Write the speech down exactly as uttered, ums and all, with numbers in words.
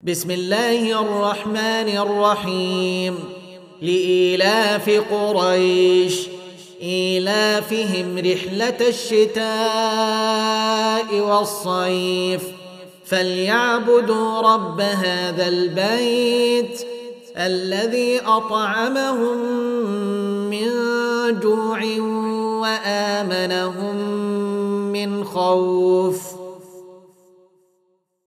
بسم الله الرحمن الرحيم لإيلاف قريش إيلافهم رحلة الشتاء والصيف فليعبدوا رب هذا البيت الذي أطعمهم من جوع وآمنهم من خوف.